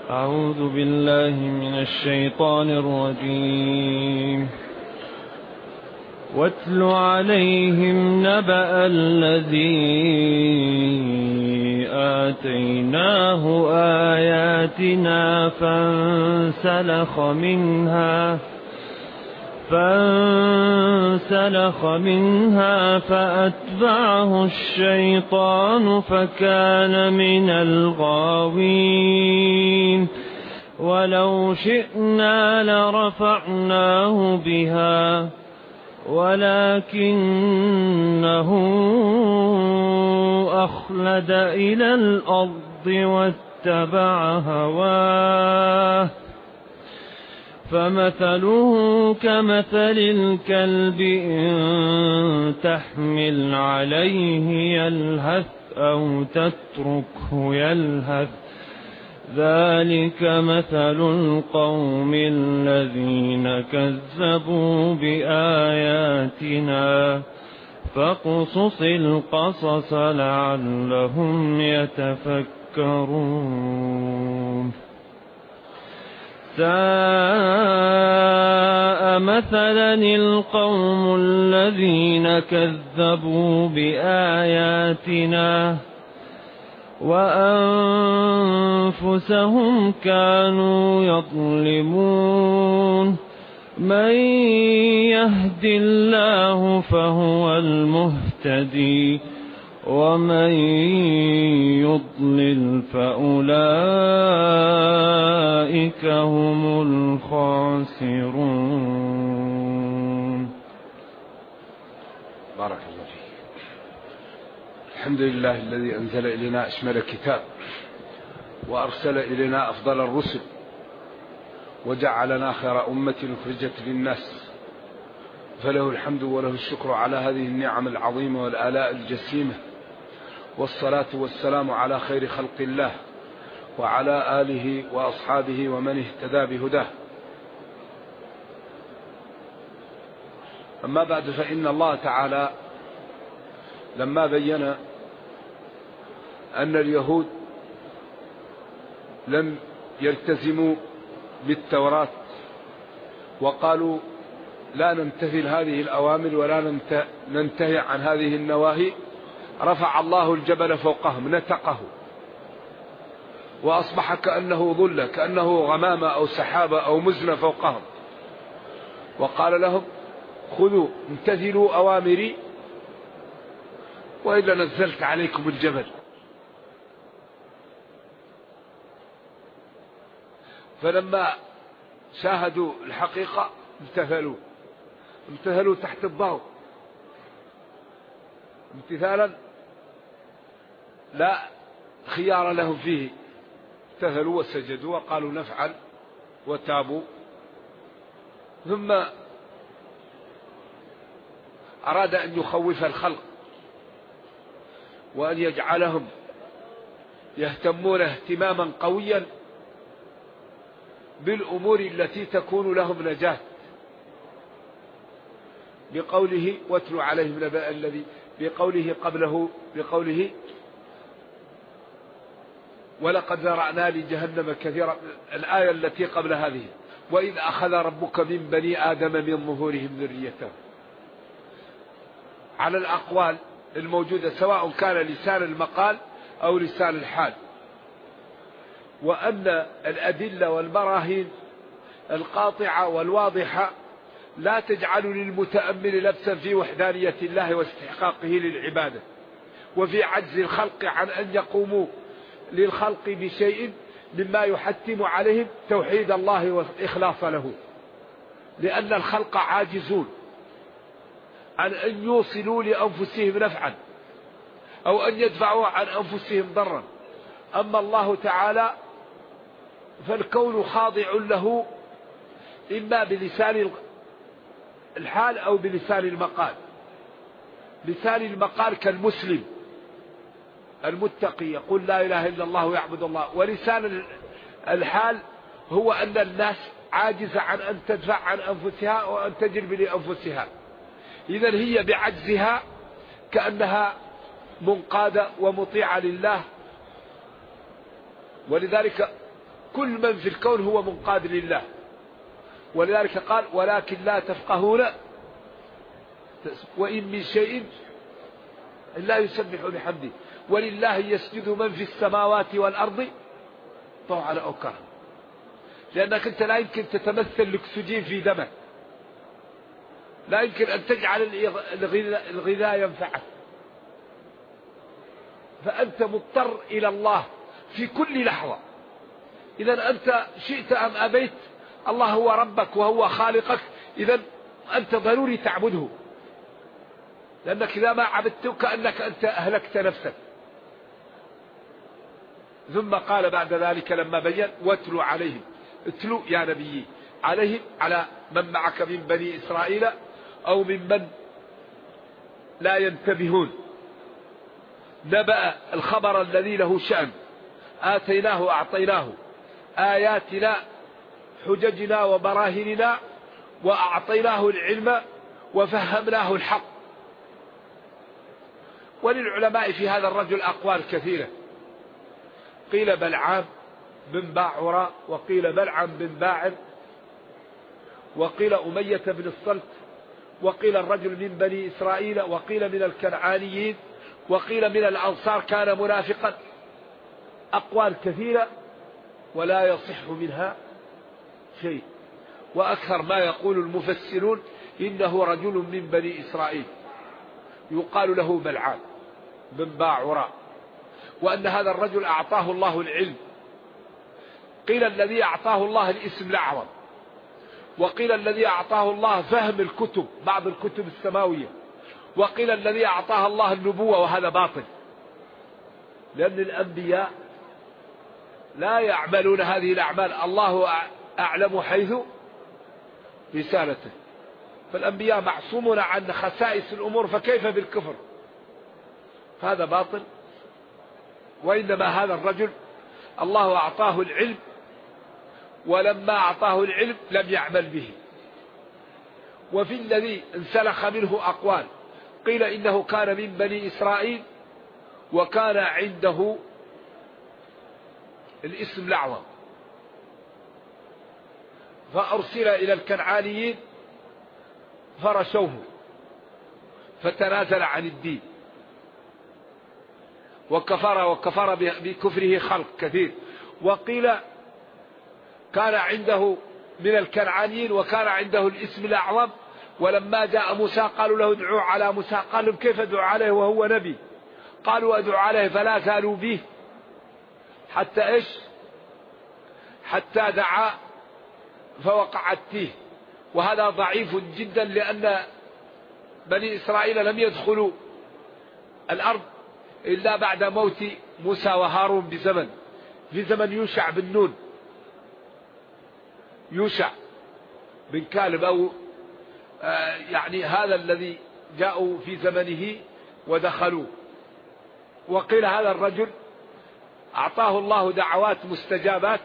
أعوذ بالله من الشيطان الرجيم. واتل عليهم نبأ الذي آتيناه آياتنا فانسلخ منها فأتبعه الشيطان فكان من الغاوين. ولو شئنا لرفعناه بها ولكنه أخلد إلى الأرض واتبع هواه فمثله كمثل الكلب إن تحمل عليه يلهث أو تتركه يلهث. ذلك مثل القوم الذين كذبوا بآياتنا فاقصص القصص لعلهم يتفكرون. ساء مثلا القوم الذين كذبوا بآياتنا وأنفسهم كانوا يظلمون. من يهد الله فهو المهتدي ومن يضلل فأولئك هم الخاسرون. بارك الله فيك. الحمد لله الذي أنزل إلينا أشمل كتاب وأرسل إلينا أفضل الرسل وجعلنا خير أمة أخرجت للناس، فله الحمد وله الشكر على هذه النعم العظيمة والآلاء الجسيمة، والصلاة والسلام على خير خلق الله وعلى آله وأصحابه ومن اهتدى بهداه. أما بعد، فإن الله تعالى لما بين أن اليهود لم يلتزموا بالتوراة وقالوا لا نمتثل هذه الأوامر ولا ننتهي عن هذه النواهي، رفع الله الجبل فوقهم نتقه وأصبح كأنه ظلة، كأنه غمامة أو سحابة أو مزنة فوقهم، وقال لهم خذوا امتثلوا أوامري وإلا نزلت عليكم الجبل. فلما شاهدوا الحقيقة امتثلوا تحت الضوء امتثالا لا خيار لهم فيه، امتثلوا وسجدوا وقالوا نفعل وتابوا. ثم أراد أن يخوف الخلق وأن يجعلهم يهتمون اهتماما قويا بالأمور التي تكون لهم نجاة، بقوله واتل عليهم نبأ الذي، بقوله قبله بقوله ولقد ذرأنا لجهنم كثيرا، الآية التي قبل هذه وإذ أخذ ربك من بني آدم من ظهورهم ذريتهم، على الأقوال الموجودة سواء كان لسان المقال أو لسان الحال، وأن الأدلة والبراهين القاطعة والواضحة لا تجعل للمتأمل لبسا في وحدانية الله واستحقاقه للعبادة، وفي عجز الخلق عن أن يقوموا للخلق بشيء مما يحتم عليهم توحيد الله والإخلاص له، لأن الخلق عاجزون عن أن يوصلوا لأنفسهم نفعا أو أن يدفعوا عن أنفسهم ضرا. أما الله تعالى فالكون خاضع له إما بلسان الحال أو بلسان المقال. لسان المقال كالمسلم المتقي يقول لا إله إلا الله ويعبد الله، ولسان الحال هو أن الناس عاجزة عن أن تدفع عن أنفسها وأن تجلب لأنفسها، إذن هي بعجزها كأنها منقادة ومطيعة لله. ولذلك كل من في الكون هو منقاد لله، ولذلك قال ولكن لا تفقهون وإن من شيء لا يسبح بحمده ولله يسجد من في السماوات والأرض طوعا أو كرها. لأنك أنت لا يمكن تتمثل الأكسجين في دمك، لا يمكن أن تجعل الغذاء ينفعك، فأنت مضطر إلى الله في كل لحظة. إذا أنت شئت أم أبيت الله هو ربك وهو خالقك، إذا أنت ضروري تعبده، لأنك إذا ما عبدته كأنك أنت أهلكت نفسك. ثم قال بعد ذلك لما بين واتلو عليهم، اتلو يا نبي عليهم على من معك من بني إسرائيل أو ممن لا ينتبهون نبأ الخبر الذي له شأن آتيناه أعطيناه آياتنا حججنا وبراهننا وأعطيناه العلم وفهمناه الحق. وللعلماء في هذا الرجل أقوال كثيرة، قيل بلعام بن باعوراء، وقيل بلعام بن باعر، وقيل أمية بن الصلت، وقيل الرجل من بني إسرائيل، وقيل من الكنعانيين، وقيل من الأنصار كان منافقا. أقوال كثيرة ولا يصح منها شيء، وأكثر ما يقول المفسرون إنه رجل من بني إسرائيل يقال له بلعام بن باعوراء، وأن هذا الرجل أعطاه الله العلم. قيل الذي أعطاه الله الاسم الأعظم، وقيل الذي أعطاه الله فهم الكتب بعض الكتب السماوية، وقيل الذي أعطاه الله النبوة، وهذا باطل، لأن الأنبياء لا يعملون هذه الأعمال، الله أعلم حيث رسالته، فالأنبياء معصومون عن خسائس الأمور، فكيف بالكفر؟ هذا باطل. وإنما هذا الرجل الله أعطاه العلم، ولما أعطاه العلم لم يعمل به. وفي الذي انسلخ منه أقوال، قيل إنه كان من بني إسرائيل وكان عنده الاسم الأعظم، فأرسل إلى الكنعانيين فرشوه فتنازل عن الدين وكفر بكفره خلق كثير. وقيل كان عنده من الكنعانيين وكان عنده الاسم الأعظم، ولما جاء موسى قالوا له ادعوا على موسى، قال لهم كيف ادعوا عليه وهو نبي؟ قالوا ادعوا عليه، فلا زالوا به حتى ايش؟ حتى دعا فوقع التيه. وهذا ضعيف جدا، لأن بني إسرائيل لم يدخلوا الأرض إلا بعد موت موسى وهارون بزمن، في زمن يوشع بن نون، يوشع بن كالب، أو يعني هذا الذي جاءوا في زمنه ودخلوا. وقيل هذا الرجل أعطاه الله دعوات مستجابات،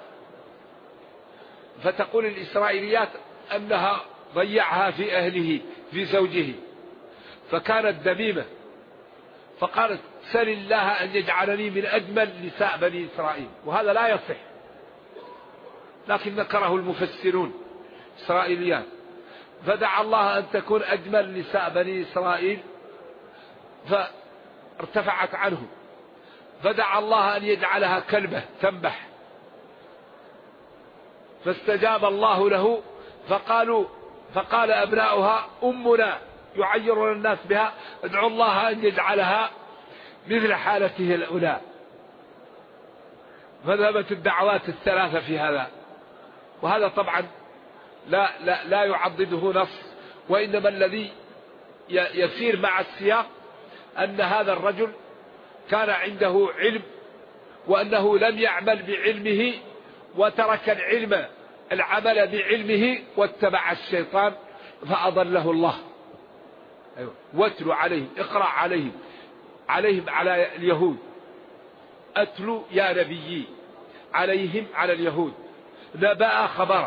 فتقول الإسرائيليات أنها ضيعها في أهله في زوجه، فكانت دميمة، فقالت سل الله أن يجعلني من أجمل نساء بني إسرائيل، وهذا لا يصح، لكن ذكره المفسرون إسرائيليات، فدعا الله أن تكون أجمل نساء بني إسرائيل فارتفعت عنه، فدعا الله أن يجعلها كلبة تنبح، فاستجاب الله له، فقال أبناؤها أمنا يعيرون الناس بها، ادعوا الله أن يجعلها مثل حالته الأولى. فذهبت الدعوات الثلاثة في هذا، وهذا طبعا لا يعضده نص، وإنما الذي يسير مع السياق أن هذا الرجل كان عنده علم، وأنه لم يعمل بعلمه، وترك العمل بعلمه واتبع الشيطان فأضله الله. واتلو عليهم، اقرأ عليهم على اليهود، أتلو يا نبيي عليهم على اليهود نبأ خبر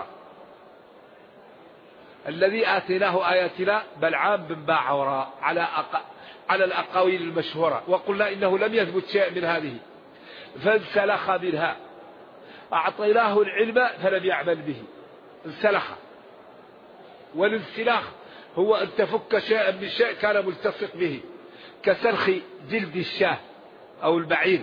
الذي آتيناه آياتنا بلعام بن باعوراء على الأقاويل المشهورة، وقلنا إنه لم يثبت شيء من هذه، فانسلخ منها أعطيناه العلم فلم يعمل به، انسلخ. والانسلاخ هو أن تفك شيئا من شيء كان ملتصق به، كسلخ جلد الشاة أو البعير.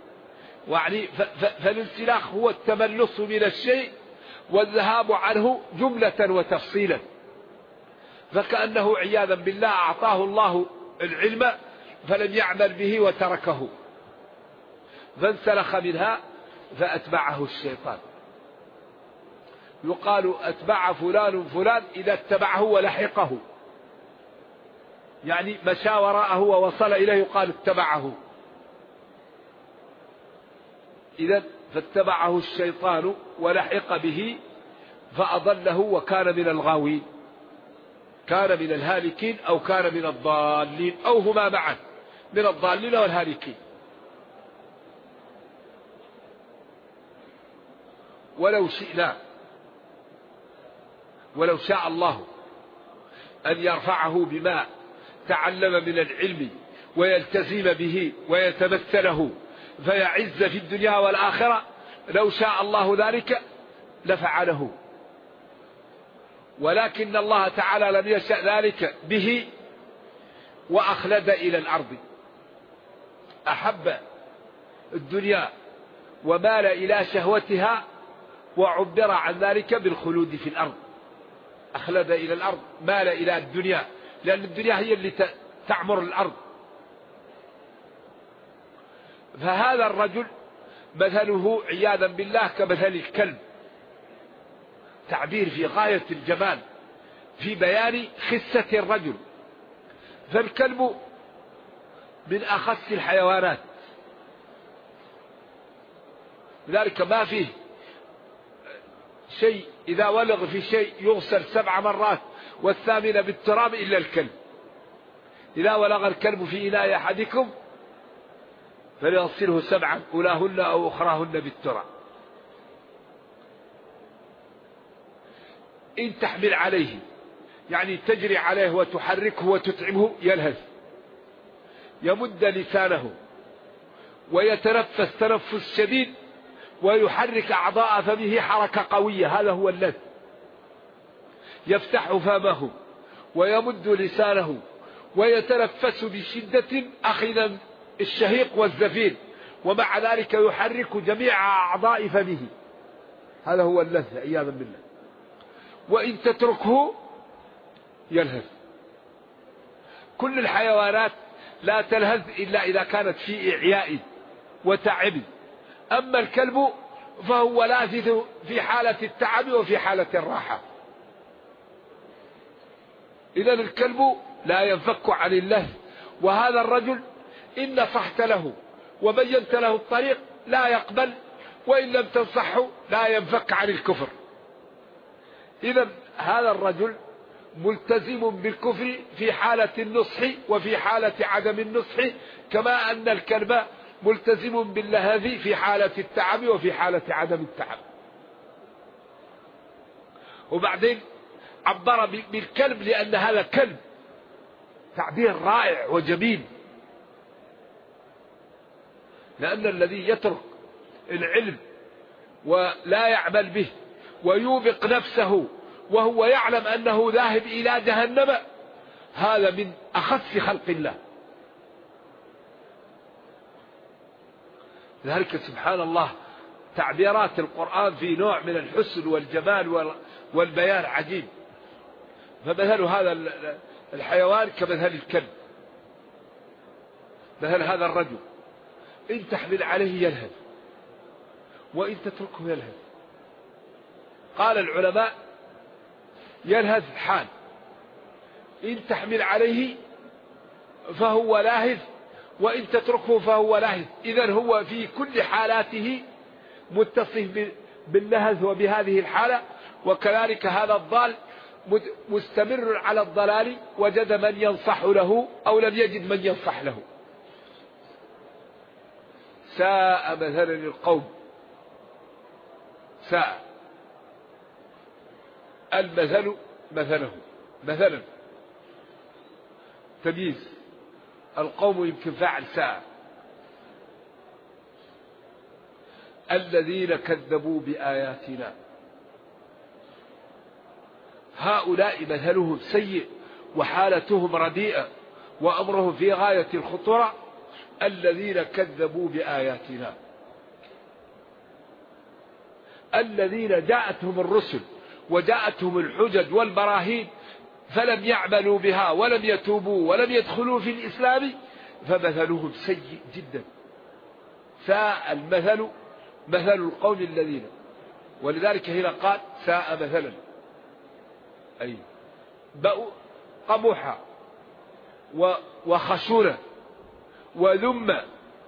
فالانسلاخ هو التملص من الشيء والذهاب عنه جملة وتفصيلا. فكأنه عياذا بالله أعطاه الله العلم فلم يعمل به وتركه، فانسلخ منها فأتبعه الشيطان. يقال أتبع فلان فلان إذا اتبعه ولحقه، يعني مشى وراءه ووصل إليه يقال اتبعه. إذا فاتبعه الشيطان ولحق به فأضله وكان من الغاوين، كان من الهالكين أو كان من الضالين أو هما معا، من الضالين والهالكين. ولو شاء الله أن يرفعه بما تعلم من العلم ويلتزم به ويتمثله فيعز في الدنيا والآخرة، لو شاء الله ذلك لفعله، ولكن الله تعالى لم يشأ ذلك به وأخلد إلى الأرض، أحب الدنيا ومال إلى شهوتها وعبر عن ذلك بالخلود في الأرض. أخلد إلى الأرض، مال إلى الدنيا، لأن الدنيا هي اللي تعمر الأرض. فهذا الرجل مثله عياذا بالله كمثل الكلب، تعبير في غاية الجمال في بيان خسة الرجل. فالكلب من أخس الحيوانات، لذلك ما فيه شيء إذا ولغ في شيء يغسل 7 مرات والثامنة بالتراب إلا الكلب. إذا ولغ الكلب في إناء أحدكم فليغسله 7 أولاهن أو أخراهن بالتراب. إن تحمل عليه يعني تجري عليه وتحركه وتطعمه يلهث، يمد لسانه ويتنفس تنفس شديد ويحرك أعضاء فمه حركة قوية، هذا هو اللذ. يفتح فمه ويمد لسانه ويتنفس بشدة أخذا الشهيق والزفير، ومع ذلك يحرك جميع أعضاء فمه، هذا هو اللذ عياذا بالله. وإن تتركه يلهث. كل الحيوانات لا تلهث إلا إذا كانت في إعياء وتعب، أما الكلب فهو لاذذ في حالة التعب وفي حالة الراحة. إذا الكلب لا ينفك عن الله. وهذا الرجل إن نصحت له وبينت له الطريق لا يقبل، وإن لم تنصحه لا ينفك عن الكفر. إذا هذا الرجل ملتزم بالكفر في حالة النصح وفي حالة عدم النصح، كما أن الكلب ملتزم باللهذ في حالة التعب وفي حالة عدم التعب. وبعدين عبر بالكلب لأن هذا كلب، تعبير رائع وجميل، لأن الذي يترك العلم ولا يعمل به ويوبق نفسه وهو يعلم أنه ذاهب إلى جهنم، هذا من أخس خلق الله. لذلك سبحان الله تعبيرات القرآن في نوع من الحسن والجمال والبيان عجيب. فمثل هذا الحيوان كمثل الكلب، مثل هذا الرجل إن تحمل عليه يلهث وإن تتركه يلهث. قال العلماء يلهث حال، إن تحمل عليه فهو لاهث وإن تتركه فهو لاهث. إذن هو في كل حالاته متصف باللهث وبهذه الحالة. وكذلك هذا الضال مستمر على الضلال، وجد من ينصح له أو لم يجد من ينصح له. ساء مثلا القوم، ساء المثل مثله، مثلا تمييز. القوم يمكن فاعل ساء، الذين كذبوا بآياتنا. هؤلاء مثلهم سيء وحالتهم رديئة وأمرهم في غاية الخطورة. الذين كذبوا بآياتنا، الذين جاءتهم الرسل وجاءتهم الحجج والبراهين فلم يعملوا بها ولم يتوبوا ولم يدخلوا في الإسلام، فمثلهم سيء جدا. ساء المثل مثل القوم الذين، ولذلك هنا قال ساء مثلا، أي قبح وخشونة وذم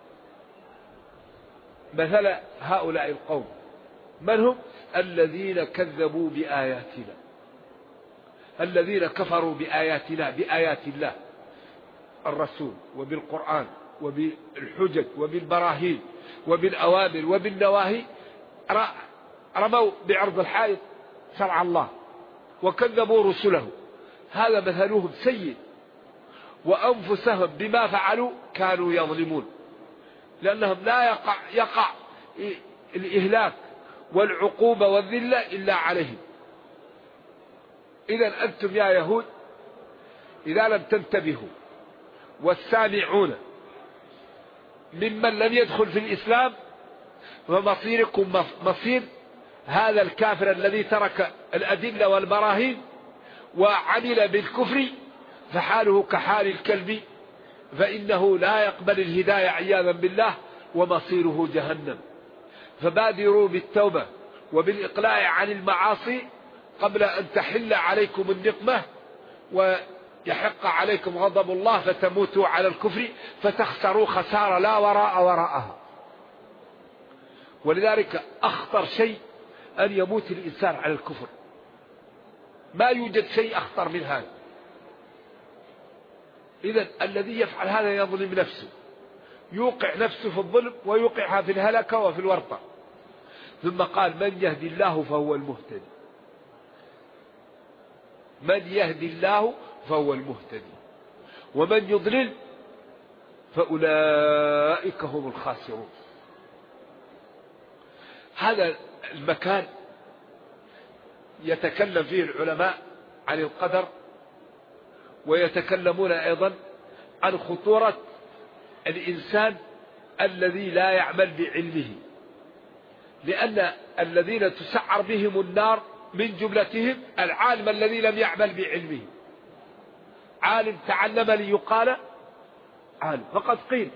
مثل هؤلاء القوم. من هم؟ الذين كذبوا بآياتنا، الذين كفروا بآياتنا، بآيات الله الرسول وبالقرآن وبالحجج وبالبراهين وبالأوامر وبالنواهي، رموا بعرض الحائط شرع الله وكذبوا رسله. هذا مثلهم سيء، وأنفسهم بما فعلوا كانوا يظلمون، لأنهم لا يقع الإهلاك والعقوبة والذلة إلا عليهم. إذا أنتم يا يهود إذا لم تنتبهوا، والسامعون ممن لم يدخل في الإسلام، فمصيركم مصير هذا الكافر الذي ترك الأدلة والبراهين وعمل بالكفر، فحاله كحال الكلب، فإنه لا يقبل الهداية عياذا بالله، ومصيره جهنم. فبادروا بالتوبة وبالإقلاع عن المعاصي قبل أن تحل عليكم النقمة ويحق عليكم غضب الله فتموتوا على الكفر فتخسروا خسارة لا وراءها. ولذلك أخطر شيء أن يموت الإنسان على الكفر، ما يوجد شيء أخطر من هذا. إذن الذي يفعل هذا يظلم نفسه، يوقع نفسه في الظلم ويوقعها في الهلكة وفي الورطة. ثم قال من يهدي الله فهو المهتدي، من يهدي الله فهو المهتدي، ومن يضلل فأولئك هم الخاسرون. هذا المكان يتكلم فيه العلماء عن القدر، ويتكلمون أيضا عن خطورة الإنسان الذي لا يعمل بعلمه، لأن الذين تسعر بهم النار من جملتهم العالم الذي لم يعمل بعلمه. عالم تعلم ليقال عالم، فقد قيل.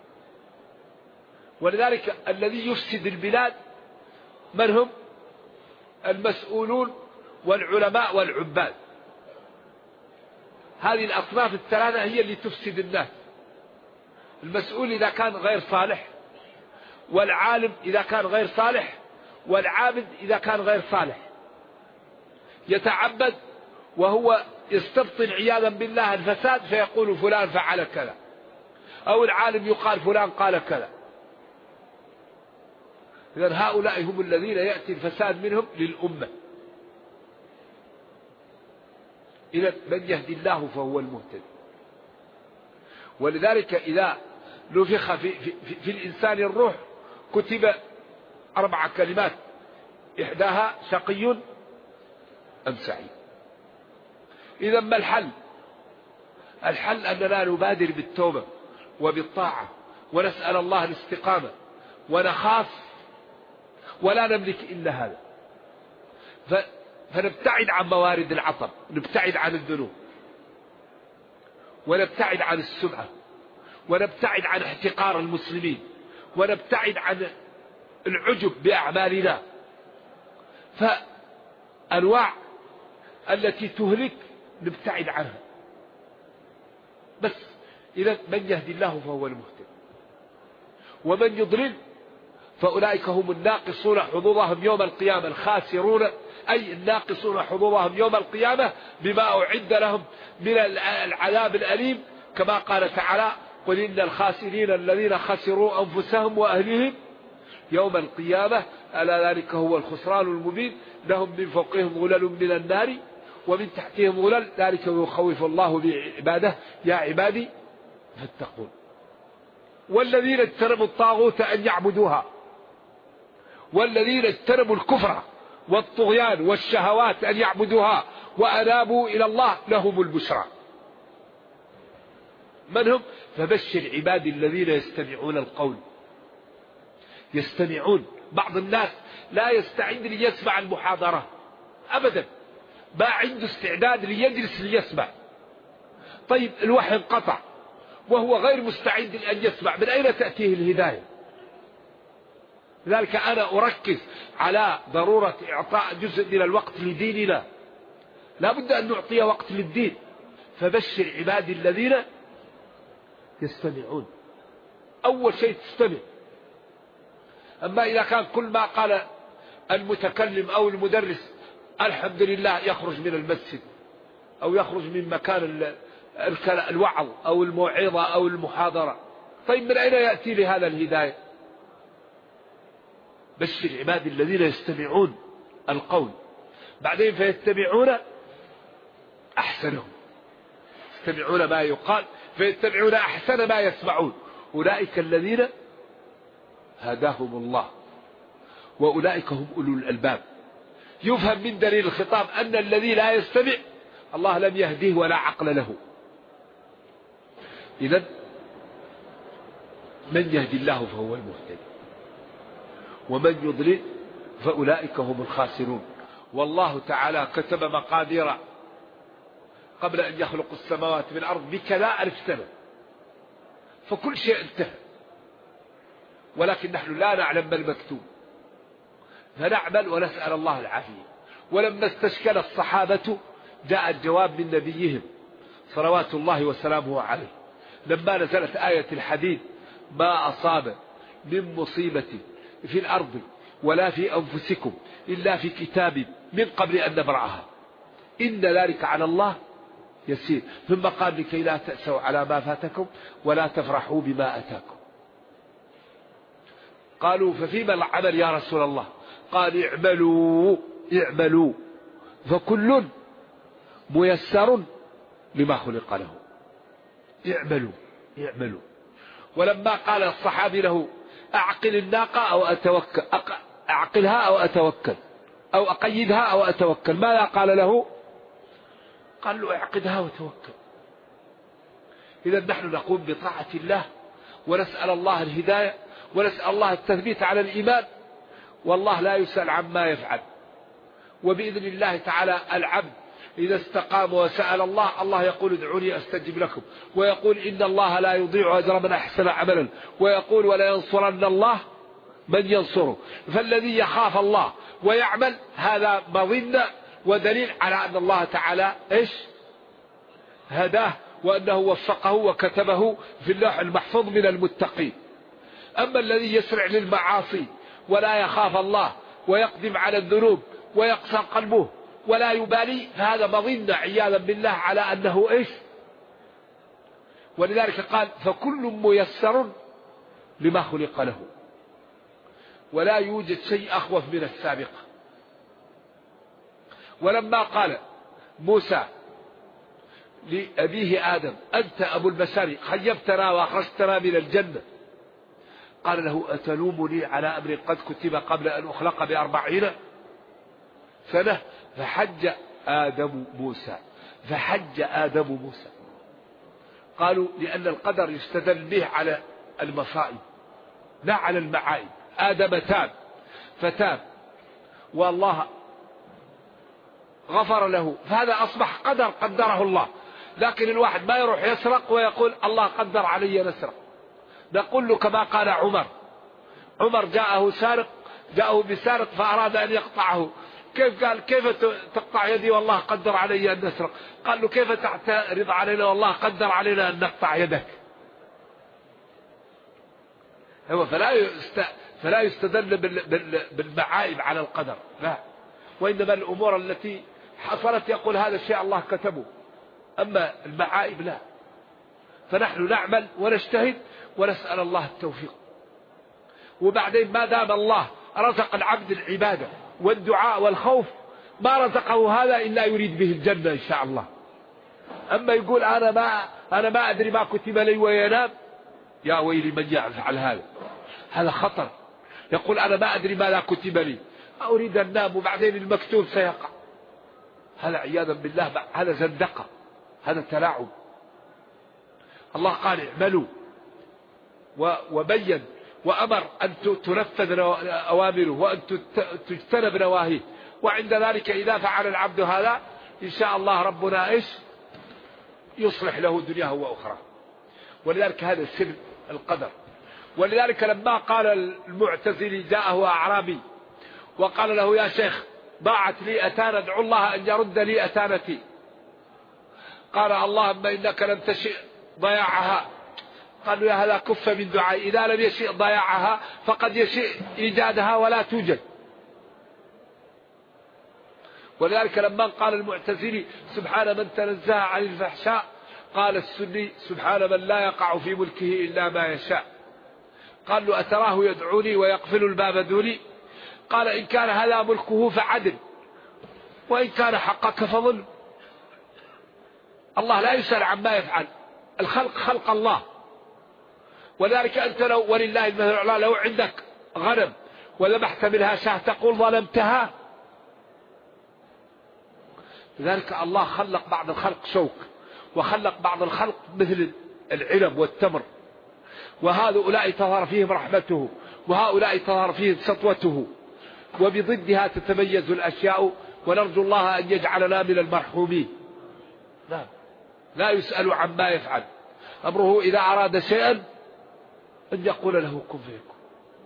ولذلك الذي يفسد البلاد من هم؟ المسؤولون والعلماء والعباد. هذه الأصناف الثلاثة هي اللي تفسد الناس. المسؤول إذا كان غير صالح، والعالم إذا كان غير صالح، والعابد إذا كان غير صالح، يتعبد وهو يستبطن عياذا بالله الفساد فيقول فلان فعل كذا، أو العالم يقال فلان قال كذا. إذن هؤلاء هم الذين يأتي الفساد منهم للأمة. إذن من يهدي الله فهو المهتدي. ولذلك إذا نفخ في الإنسان الروح كتب 4 كلمات، إحداها شقي أم سعيد. إذا ما الحل؟ الحل أننا نبادر بالتوبة وبالطاعة ونسأل الله الاستقامة ونخاف، ولا نملك إلا هذا. فنبتعد عن موارد العطب، نبتعد عن الذنوب، ونبتعد عن السمعة، ونبتعد عن احتقار المسلمين، ونبتعد عن العجب بأعمالنا. فأنواع التي تهلك نبتعد عنها. بس إذا من يهدي الله فهو المهتد، ومن يضلل فأولئك هم الناقصون حظوظهم يوم القيامة، الخاسرون أي الناقصون حظوظهم يوم القيامة بما أعد لهم من العذاب الأليم، كما قال تعالى قل إن الخاسرين الذين خسروا أنفسهم وأهلهم يوم القيامة ألا ذلك هو الخسران المبين، لهم من فوقهم غلل من النار ومن تحتهم غلل، ذلك يخوف الله بعباده يا عبادي فاتقون. والذين اجتنبوا الطاغوت أن يعبدوها والذين اجتنبوا الكفر والطغيان والشهوات أن يعبدوها وأنابوا إلى الله لهم البشرى. من هم؟ فبشر عبادي الذين يستمعون القول. يستمعون. بعض الناس لا يستعد ليسمع المحاضرة أبدا، ما عنده استعداد ليجلس ليسمع. طيب الوحي انقطع وهو غير مستعد لأن يسمع، من أين تأتيه الهداية؟ لذلك أنا أركز على ضرورة إعطاء جزء من الوقت لديننا، لا بد أن نعطي وقت للدين. فبشر عبادي الذين يستمعون. أول شيء تستمع. أما إذا كان كل ما قال المتكلم أو المدرس الحمد لله يخرج من المسجد أو يخرج من مكان الوعظ أو الموعظة أو المحاضرة، طيب من أين يأتي لهذا الهداية؟ بشر عبادي الذين يستمعون القول، بعدين فيتبعون أحسنه. يستمعون ما يقال فيتبعون أحسن ما يسمعون. أولئك الذين هداهم الله وأولئك هم أولو الألباب. يفهم من دليل الخطاب أن الذي لا يستمع الله لم يهديه ولا عقل له. إذن من يهدي الله فهو المهتدي، ومن يضلل فأولئك هم الخاسرون. والله تعالى كتب مقادير قبل أن يخلق السماوات والأرض بكذا 1000 سنة، فكل شيء انتهى، ولكن نحن لا نعلم ما المكتوب، فنعمل ونسأل الله العافية. ولما استشكل الصحابة جاء الجواب من نبيهم صلوات الله وسلامه عليه، لما نزلت آية الحديد: ما أصاب من مصيبة في الأرض ولا في أنفسكم إلا في كتاب من قبل أن نبرأها إن ذلك على الله يسير. ثم قال: لكي لا تأسوا على ما فاتكم ولا تفرحوا بما أتاكم. قالوا: ففيما العمل يا رسول الله؟ قال: اعملوا فكل ميسر لما خلق له. اعملوا. ولما قال الصحابي له: أعقل الناقة أو أتوكل، أعقلها أو أتوكل، أو أقيدها أو أتوكل، ماذا قال له؟ قال له: اعقدها وتوكل. إذا نحن نقوم بطاعة الله ونسأل الله الهداية ونسأل الله التثبيت على الإيمان، والله لا يسأل عما يفعل. وبإذن الله تعالى العبد إذا استقام وسأل الله، الله يقول: ادعوني أستجب لكم، ويقول: إن الله لا يضيع أجر من أحسن عملا، ويقول: ولا ينصرن الله من ينصره. فالذي يخاف الله ويعمل هذا مظنة ودليل على أن الله تعالى هداه، وأنه وفقه وكتبه في اللوح المحفوظ من المتقين. أما الذي يسرع للمعاصي ولا يخاف الله ويقدم على الذنوب ويقسى قلبه ولا يبالي، فهذا مظنة عياذا بالله على أنه ولذلك قال: فكل ميسر لما خلق له. ولا يوجد شيء أخوف من السابقة. ولما قال موسى لأبيه آدم: أنت أبو البشر، خيبتنا وأخرجتنا من الجنة، قال له: أتلومني على أمر قد كتب قبل أن أخلق ب40 سنة؟ فحج آدم موسى. قالوا: لأن القدر يستدل به على المصائب لا على المعائب. آدم فتاب والله غفر له، فهذا أصبح قدر قدره الله. لكن الواحد ما يروح يسرق ويقول: الله قدر علي نسرق. نقول له كما قال عمر جاءه بسارق فأراد أن يقطعه. كيف قال: كيف تقطع يدي والله قدر علي أن نسرق؟ قال له: كيف تعترض علينا والله قدر علينا أن نقطع يدك؟ فلا يستدل بالمعائب على القدر، لا، وإنما الأمور التي حصلت يقول هذا الشيء الله كتبه، أما المعائب لا. فنحن نعمل ونجتهد ونسأل الله التوفيق. وبعدين ما دام الله رزق العبد العبادة والدعاء والخوف، ما رزقه هذا إلا يريد به الجنة إن شاء الله. أما يقول أنا ما أدري ما كتب لي وينام، يا ويلي من يفعل هذا خطر. يقول أنا ما أدري ما لا كتب لي، أريد أن أنام وبعدين المكتوب سيقع. هذا عياذا بالله هذا زندقة، هذا تلاعب. الله قال اعملوا وبين وأمر أن تنفذ أوامره وأن تجتنب نواهيه، وعند ذلك إذا فعل العبد هذا إن شاء الله ربنا إيش يصلح له دنياه وأخرى. ولذلك هذا سر القدر. ولذلك لما قال المعتزلي جاءه أعرابي وقال له يا شيخ ضاعت لي أتانا ادعو الله أن يرد لي أتانتي، قال اللهم إنك لم تشئ ضياعها. قال له يا هذا كف من دعاء، إذا لم يشئ ضياعها فقد يشئ إيجادها ولا توجد. ولذلك لما قال المعتزلي سبحان من تنزه عن الفحشاء، قال السني سبحان من لا يقع في ملكه إلا ما يشاء. قال له أتراه يدعوني ويقفل الباب دوني؟ قال إن كان هذا ملكه فعدل، وإن كان حقك فظلم. الله لا يسأل عما يفعل، الخلق خلق الله. ولذلك أنت لو ولله المثل الأعلى لو عندك غنم وذبحت منها شاة تقول ظلمتها؟ لذلك الله خلق بعض الخلق شوك، وخلق بعض الخلق مثل العنب والتمر، وهؤلاء تظهر فيهم رحمته وهؤلاء تظهر فيهم سطوته، وبضدها تتميز الأشياء. ونرجو الله أن يجعلنا من المرحومين. لا يسأل عما يفعل، أمره إذا أراد شيئا أن يقول له كن فيكون.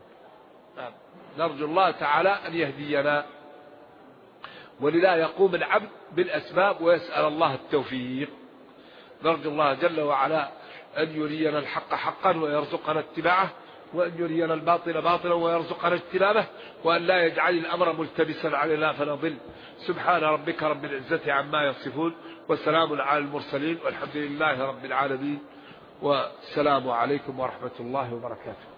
نرجو الله تعالى أن يهدينا. ولذا يقوم العبد بالأسباب ويسأل الله التوفيق. نرجو الله جل وعلا أن يرينا الحق حقا ويرزقنا اتباعه، وأن يرينا الباطل باطلا ويرزقنا اجتنابه، وأن لا يجعل الأمر ملتبسا علينا فنضل. سبحان ربك رب العزة عما يصفون، وسلام على المرسلين، والحمد لله رب العالمين، والسلام عليكم ورحمة الله وبركاته.